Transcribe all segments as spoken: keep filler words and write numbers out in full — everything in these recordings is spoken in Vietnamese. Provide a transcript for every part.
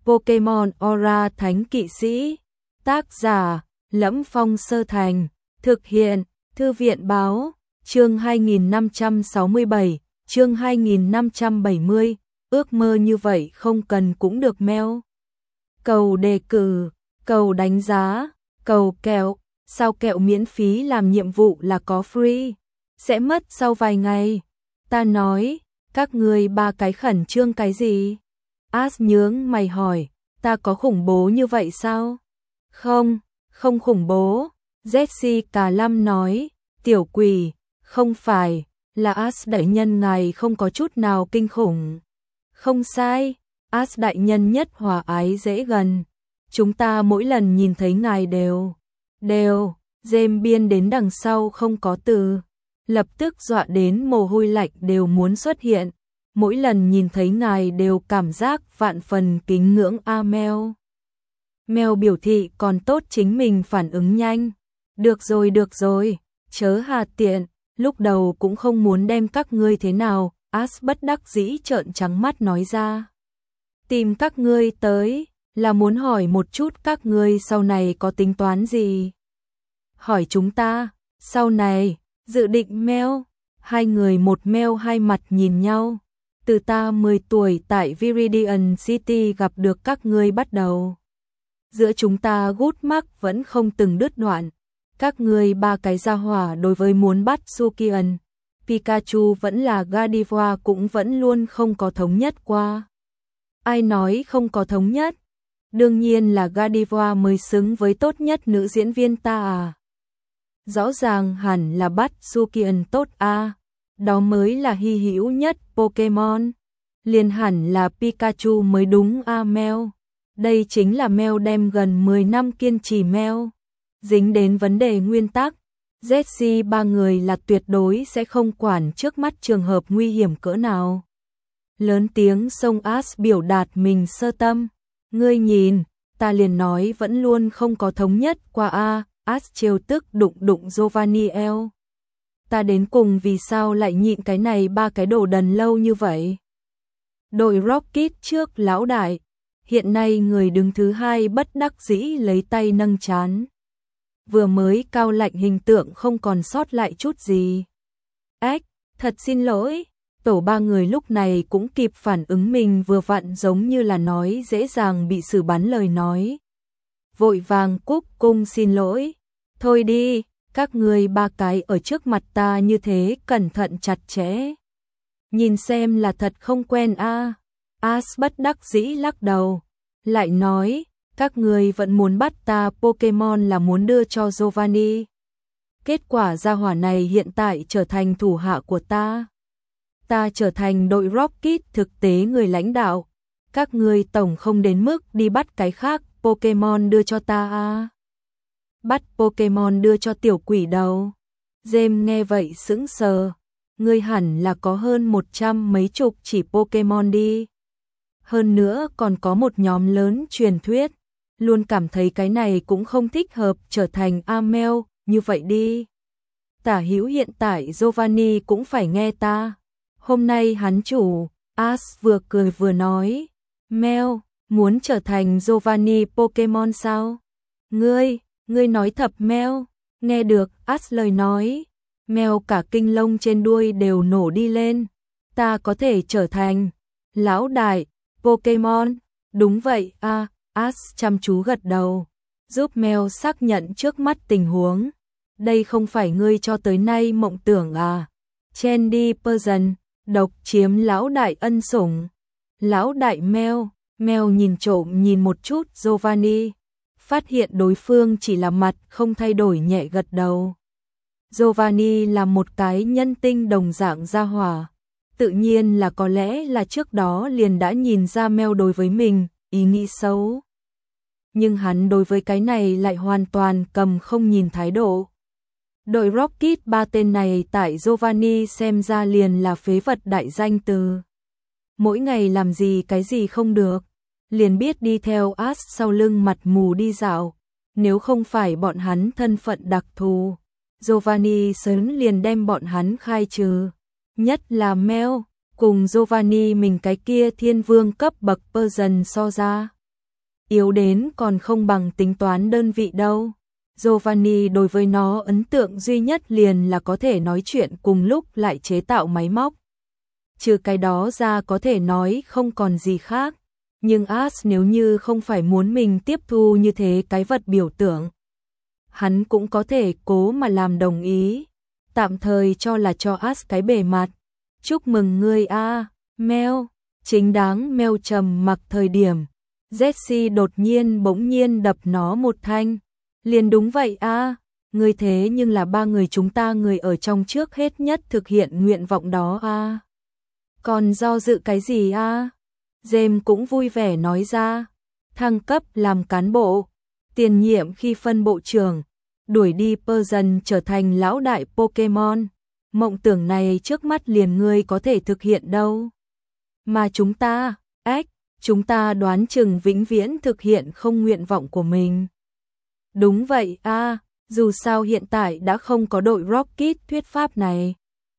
Pokemon Aura Thánh Kỵ Sĩ. Tác giả: Lẫm Phong Sơ Thành. Thực hiện: Thư viện báo. Chương hai nghìn năm trăm sáu mươi bảy, chương hai nghìn năm trăm bảy mươi, ước mơ như vậy không cần cũng được mail. Cầu đề cử, cầu đánh giá, cầu kẹo, sao kẹo miễn phí làm nhiệm vụ là có free, sẽ mất sau vài ngày. Ta nói, các ngươi ba cái khẩn trương cái gì? Ash nhướng mày hỏi, ta có khủng bố như vậy sao? Không, không khủng bố. Jessica Lam nói, tiểu quỷ, không phải, là Ash đại nhân ngài không có chút nào kinh khủng. Không sai, Ash đại nhân nhất hòa ái dễ gần. Chúng ta mỗi lần nhìn thấy ngài đều, đều, dêm biên đến đằng sau không có từ. Lập tức dọa đến mồ hôi lạnh đều muốn xuất hiện. Mỗi lần nhìn thấy ngài đều cảm giác vạn phần kính ngưỡng a Mel. Mel biểu thị còn tốt chính mình phản ứng nhanh. Được rồi được rồi, chớ hà tiện, lúc đầu cũng không muốn đem các ngươi thế nào, Ash bất đắc dĩ trợn trắng mắt nói ra. Tìm các ngươi tới, là muốn hỏi một chút các ngươi sau này có tính toán gì. Hỏi chúng ta, sau này, dự định Mel, hai người một Mel hai mặt nhìn nhau. Từ ta mười tuổi tại Viridian City gặp được các ngươi bắt đầu. Giữa chúng ta gút mắc vẫn không từng đứt đoạn. Các ngươi ba cái gia hỏa đối với muốn bắt Sukian, Pikachu vẫn là Gardevoir cũng vẫn luôn không có thống nhất qua. Ai nói không có thống nhất? Đương nhiên là Gardevoir mới xứng với tốt nhất nữ diễn viên ta à. Rõ ràng hẳn là bắt Sukian tốt a, à. Đó mới là hy hữu nhất Pokemon. Liền hẳn là Pikachu mới đúng a à Mel. Đây chính là Mel đem gần mười năm kiên trì Mel. Dính đến vấn đề nguyên tắc, Jessie ba người là tuyệt đối sẽ không quản trước mắt trường hợp nguy hiểm cỡ nào. Lớn tiếng xông Ash biểu đạt mình sơ tâm. Ngươi nhìn, ta liền nói vẫn luôn không có thống nhất qua a. Ash trêu tức đụng đụng Giovanni eo. Ta đến cùng vì sao lại nhịn cái này ba cái đồ đần lâu như vậy? Đội Rocket trước lão đại, hiện nay người đứng thứ hai bất đắc dĩ lấy tay nâng trán. Vừa mới cao lạnh hình tượng không còn sót lại chút gì. Ếch, thật xin lỗi. Tổ ba người lúc này cũng kịp phản ứng mình vừa vặn giống như là nói dễ dàng bị xử bắn lời nói. Vội vàng cúc cung xin lỗi. Thôi đi, các người ba cái ở trước mặt ta như thế cẩn thận chặt chẽ. Nhìn xem là thật không quen a. À. Ash bất đắc dĩ lắc đầu. Lại nói, các người vẫn muốn bắt ta Pokemon là muốn đưa cho Giovanni. Kết quả gia hỏa này hiện tại trở thành thủ hạ của ta. Ta trở thành đội Rocket thực tế người lãnh đạo. Các người tổng không đến mức đi bắt cái khác Pokemon đưa cho ta à. Bắt Pokemon đưa cho tiểu quỷ đầu. James nghe vậy sững sờ. Ngươi hẳn là có hơn một trăm mấy chục chỉ Pokemon đi. Hơn nữa còn có một nhóm lớn truyền thuyết. Luôn cảm thấy cái này cũng không thích hợp trở thành Amel, như vậy đi. Tả hữu hiện tại Giovanni cũng phải nghe ta. Hôm nay hắn chủ, Ash vừa cười vừa nói. Mel, muốn trở thành Giovanni Pokemon sao? Ngươi, ngươi nói thật Mel. Nghe được Ash lời nói. Mel cả kinh lông trên đuôi đều nổ đi lên. Ta có thể trở thành lão đại Pokemon. Đúng vậy à. Ash chăm chú gật đầu, giúp Mel xác nhận trước mắt tình huống. Đây không phải ngươi cho tới nay mộng tưởng à? Chandy Persian, độc chiếm lão đại ân sủng. Lão đại Mel, Mel nhìn trộm nhìn một chút Giovanni, phát hiện đối phương chỉ là mặt không thay đổi nhẹ gật đầu. Giovanni là một cái nhân tinh đồng dạng gia hỏa, tự nhiên là có lẽ là trước đó liền đã nhìn ra Mel đối với mình ý nghĩ xấu. Nhưng hắn đối với cái này lại hoàn toàn cầm không nhìn thái độ. Đội Rocket ba tên này tại Giovanni xem ra liền là phế vật đại danh từ. Mỗi ngày làm gì cái gì không được, liền biết đi theo Ash sau lưng mặt mù đi dạo. Nếu không phải bọn hắn thân phận đặc thù, Giovanni sớm liền đem bọn hắn khai trừ. Nhất là Mel, cùng Giovanni mình cái kia thiên vương cấp bậc Persian so ra, yếu đến còn không bằng tính toán đơn vị đâu. Giovanni đối với nó ấn tượng duy nhất liền là có thể nói chuyện cùng lúc lại chế tạo máy móc. Trừ cái đó ra có thể nói không còn gì khác. Nhưng As nếu như không phải muốn mình tiếp thu như thế cái vật biểu tượng, hắn cũng có thể cố mà làm đồng ý. Tạm thời cho là cho As cái bề mặt. Chúc mừng ngươi a, Mel. Chính đáng Mel trầm mặc thời điểm, Jessie đột nhiên bỗng nhiên đập nó một thanh. Liền đúng vậy a, ngươi thế nhưng là ba người chúng ta người ở trong trước hết nhất thực hiện nguyện vọng đó a. Còn do dự cái gì a? James cũng vui vẻ nói ra, thăng cấp làm cán bộ, tiền nhiệm khi phân bộ trưởng, đuổi đi Persian trở thành lão đại Pokemon. Mộng tưởng này trước mắt liền ngươi có thể thực hiện đâu. Mà chúng ta, ếch, chúng ta đoán chừng vĩnh viễn thực hiện không nguyện vọng của mình. Đúng vậy a, dù sao hiện tại đã không có đội Rocket thuyết pháp này.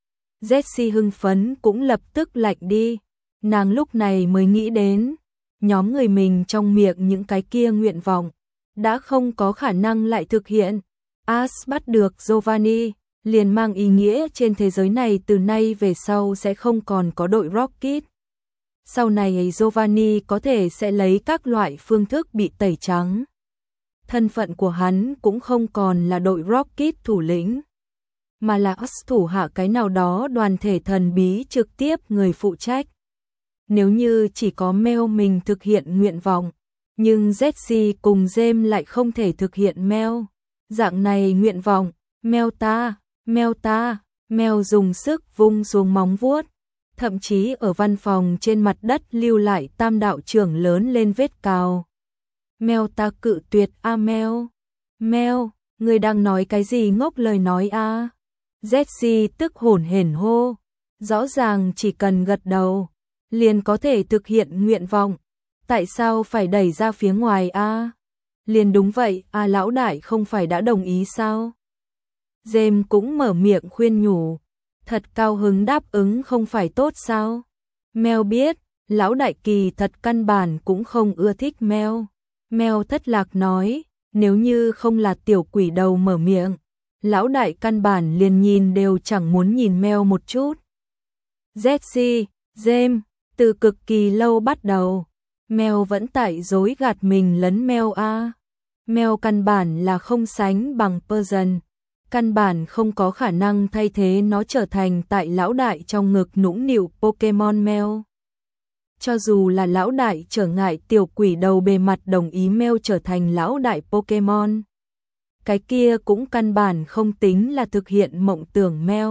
Jessie hưng phấn cũng lập tức lạnh đi. Nàng lúc này mới nghĩ đến, nhóm người mình trong miệng những cái kia nguyện vọng, đã không có khả năng lại thực hiện. As bắt được Giovanni, liền mang ý nghĩa trên thế giới này từ nay về sau sẽ không còn có đội Rocket. Sau này Giovanni có thể sẽ lấy các loại phương thức bị tẩy trắng. Thân phận của hắn cũng không còn là đội Rocket thủ lĩnh, mà là As thủ hạ cái nào đó đoàn thể thần bí trực tiếp người phụ trách. Nếu như chỉ có Mel mình thực hiện nguyện vọng, nhưng Jessie cùng James lại không thể thực hiện Mel. Dạng này nguyện vọng, Mel ta, Mel ta, Mel dùng sức vung xuống móng vuốt, thậm chí ở văn phòng trên mặt đất lưu lại tam đạo trưởng lớn lên vết cào. Mel ta cự tuyệt a Mel. Mel, người đang nói cái gì ngốc lời nói a? Jessie tức hổn hển hô, rõ ràng chỉ cần gật đầu liền có thể thực hiện nguyện vọng, tại sao phải đẩy ra phía ngoài a? Liền đúng vậy, a lão đại không phải đã đồng ý sao? James cũng mở miệng khuyên nhủ, thật cao hứng đáp ứng không phải tốt sao? Mel biết, lão đại kỳ thật căn bản cũng không ưa thích Mel. Mel thất lạc nói, nếu như không là tiểu quỷ đầu mở miệng, lão đại căn bản liền nhìn đều chẳng muốn nhìn Mel một chút. Jessie, James, từ cực kỳ lâu bắt đầu, Mel vẫn tại dối gạt mình lấn Mel a. Mel căn bản là không sánh bằng Persian, căn bản không có khả năng thay thế nó trở thành tại lão đại trong ngực nũng nịu Pokemon Mel. Cho dù là lão đại trở ngại tiểu quỷ đầu bề mặt đồng ý Mel trở thành lão đại Pokemon, cái kia cũng căn bản không tính là thực hiện mộng tưởng Mel.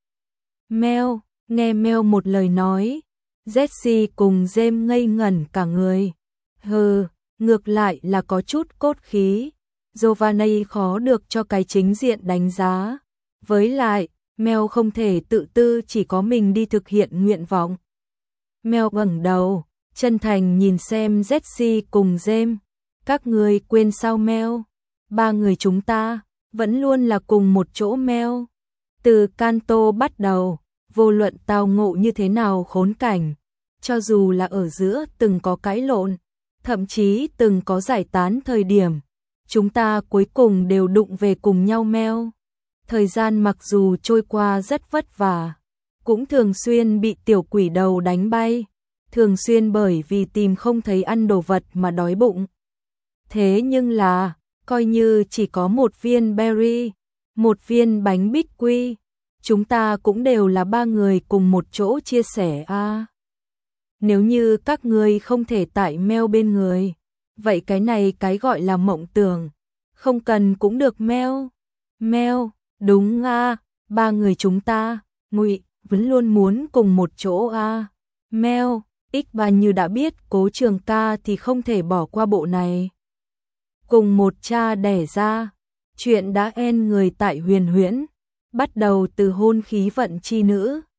Mel, nghe Mel một lời nói, Jessie cùng James ngây ngẩn cả người. Hừ, ngược lại là có chút cốt khí. Giovanni khó được cho cái chính diện đánh giá. Với lại, Mel không thể tự tư chỉ có mình đi thực hiện nguyện vọng. Mel ngẩng đầu, chân thành nhìn xem Jessie cùng James. Các người quên sao Mel? Ba người chúng ta vẫn luôn là cùng một chỗ Mel. Từ Kanto bắt đầu, vô luận tao ngộ như thế nào khốn cảnh, cho dù là ở giữa từng có cãi lộn, thậm chí từng có giải tán thời điểm, chúng ta cuối cùng đều đụng về cùng nhau Mel. Thời gian mặc dù trôi qua rất vất vả, cũng thường xuyên bị tiểu quỷ đầu đánh bay, thường xuyên bởi vì tìm không thấy ăn đồ vật mà đói bụng. Thế nhưng là, coi như chỉ có một viên berry, một viên bánh bích quy, chúng ta cũng đều là ba người cùng một chỗ chia sẻ a. À. Nếu như các ngươi không thể tại Mel bên người, vậy cái này cái gọi là mộng tưởng, không cần cũng được Mel. Mel, đúng a, à, ba người chúng ta, Ngụy vẫn luôn muốn cùng một chỗ a. À. Mel, X-Ba như đã biết Cố Trường Ca thì không thể bỏ qua bộ này. Cùng một cha đẻ ra, chuyện đã end người tại Huyền Huyễn, bắt đầu từ hôn khí vận chi nữ.